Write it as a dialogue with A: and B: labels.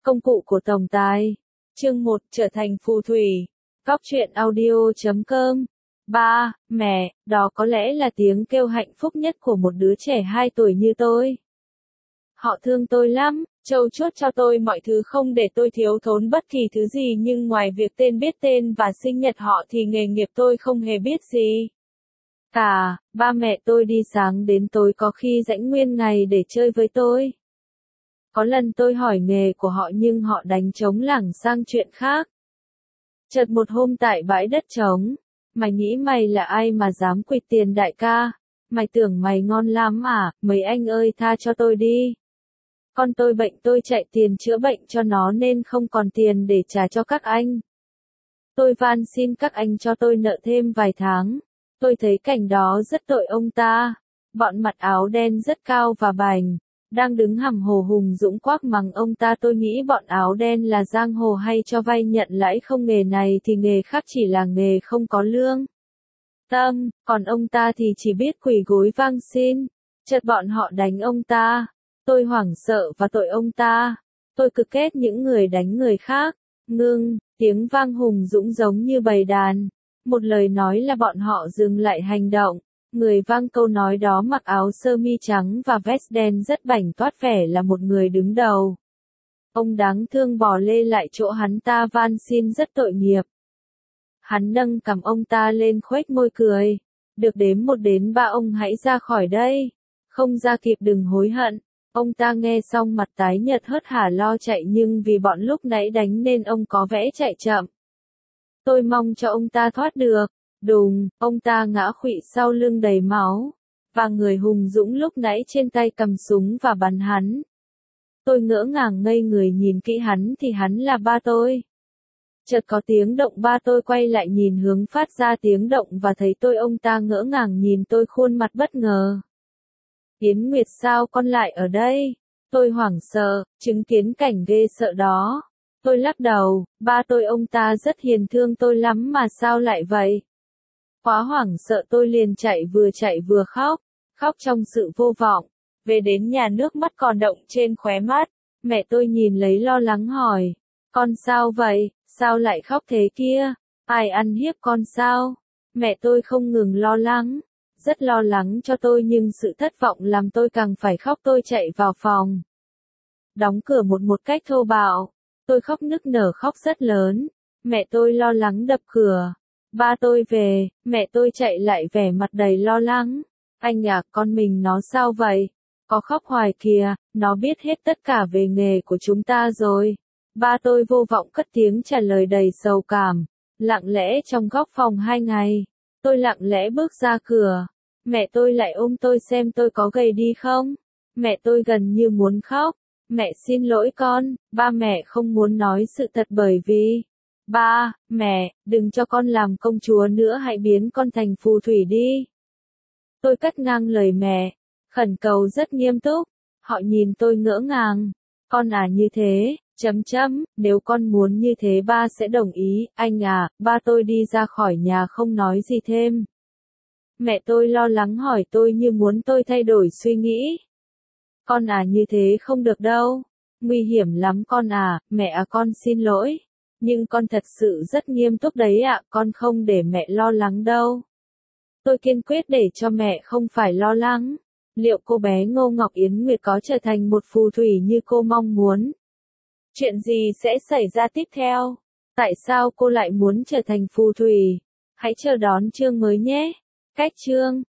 A: Công cụ của tổng tài. Chương 1, trở thành phù thủy. Góc truyện audio.com. 3. Mẹ, đó có lẽ là tiếng kêu hạnh phúc nhất của một đứa trẻ 2 tuổi như tôi. Họ thương tôi lắm, trau chuốt cho tôi mọi thứ không để tôi thiếu thốn bất kỳ thứ gì, nhưng ngoài việc tên biết tên và sinh nhật họ thì nghề nghiệp tôi không hề biết gì. Cả, ba mẹ tôi đi sáng đến tối, có khi rảnh nguyên ngày để chơi với tôi. Có lần tôi hỏi nghề của họ nhưng họ đánh trống lảng sang chuyện khác. Chợt một hôm tại bãi đất trống, mày nghĩ mày là ai mà dám quỵt tiền đại ca? Mày tưởng mày ngon lắm à? Mấy anh ơi tha cho tôi đi. Con tôi bệnh, tôi chạy tiền chữa bệnh cho nó nên không còn tiền để trả cho các anh. Tôi van xin các anh cho tôi nợ thêm vài tháng. Tôi thấy cảnh đó rất tội ông ta. Bọn mặc áo đen rất cao và bành, đang đứng hầm hồ hùng dũng quát mắng ông ta. Tôi nghĩ bọn áo đen là giang hồ hay cho vay nhận lãi không, nghề này thì nghề khác chỉ là nghề không có lương tâm, còn ông ta thì chỉ biết quỳ gối van xin. Chợt bọn họ đánh ông ta. Tôi hoảng sợ và tội ông ta. Tôi cực ghét những người đánh người khác. Ngưng, tiếng vang hùng dũng giống như bầy đàn. Một lời nói là bọn họ dừng lại hành động. Người vang câu nói đó mặc áo sơ mi trắng và vest đen rất bảnh toát vẻ là một người đứng đầu. Ông đáng thương bò lê lại chỗ hắn ta van xin rất tội nghiệp. Hắn nâng cằm ông ta lên khuếch môi cười. Được đếm 1 đến 3 ông hãy ra khỏi đây. Không ra kịp đừng hối hận. Ông ta nghe xong mặt tái nhợt hớt hả lo chạy, nhưng vì bọn lúc nãy đánh nên ông có vẻ chạy chậm. Tôi mong cho ông ta thoát được. Đùng, ông ta ngã khuỵu sau lưng đầy máu. Và người hùng dũng lúc nãy trên tay cầm súng và bắn hắn. Tôi ngỡ ngàng ngây người nhìn kỹ hắn thì hắn là ba tôi. Chợt có tiếng động, ba tôi quay lại nhìn hướng phát ra tiếng động và thấy tôi. Ông ta ngỡ ngàng nhìn tôi, khuôn mặt bất ngờ. Yến Nguyệt, sao con lại ở đây? Tôi hoảng sợ, chứng kiến cảnh ghê sợ đó. Tôi lắc đầu, ba tôi ông ta rất hiền thương tôi lắm mà sao lại vậy? Quá hoảng sợ tôi liền chạy vừa khóc, khóc trong sự vô vọng. Về đến nhà nước mắt còn đọng trên khóe mắt. Mẹ tôi nhìn lấy lo lắng hỏi, con sao vậy, sao lại khóc thế kia? Ai ăn hiếp con sao? Mẹ tôi không ngừng lo lắng. Rất lo lắng cho tôi nhưng sự thất vọng làm tôi càng phải khóc. Tôi chạy vào phòng. Đóng cửa một cách thô bạo. Tôi khóc nức nở, khóc rất lớn. Mẹ tôi lo lắng đập cửa. Ba tôi về, mẹ tôi chạy lại vẻ mặt đầy lo lắng. Anh à, con mình nó sao vậy? Có khóc hoài kìa, nó biết hết tất cả về nghề của chúng ta rồi. Ba tôi vô vọng cất tiếng trả lời đầy sầu cảm. Lặng lẽ trong góc phòng 2 ngày. Tôi lặng lẽ bước ra cửa. Mẹ tôi lại ôm tôi xem tôi có gầy đi không. Mẹ tôi gần như muốn khóc. Mẹ xin lỗi con. Ba mẹ không muốn nói sự thật bởi vì... Ba, mẹ, đừng cho con làm công chúa nữa, hãy biến con thành phù thủy đi. Tôi cắt ngang lời mẹ. Khẩn cầu rất nghiêm túc. Họ nhìn tôi ngỡ ngàng. Con à, như thế, nếu con muốn như thế ba sẽ đồng ý. Anh à, ba tôi đi ra khỏi nhà không nói gì thêm. Mẹ tôi lo lắng hỏi tôi như muốn tôi thay đổi suy nghĩ. Con à, như thế không được đâu. Nguy hiểm lắm con à. Mẹ à, con xin lỗi. Nhưng con thật sự rất nghiêm túc đấy ạ, con không để mẹ lo lắng đâu. Tôi kiên quyết để cho mẹ không phải lo lắng. Liệu cô bé Ngô Ngọc Yến Nguyệt có trở thành một phù thủy như cô mong muốn? Chuyện gì sẽ xảy ra tiếp theo? Tại sao cô lại muốn trở thành phù thủy? Hãy chờ đón chương mới nhé. Cách chương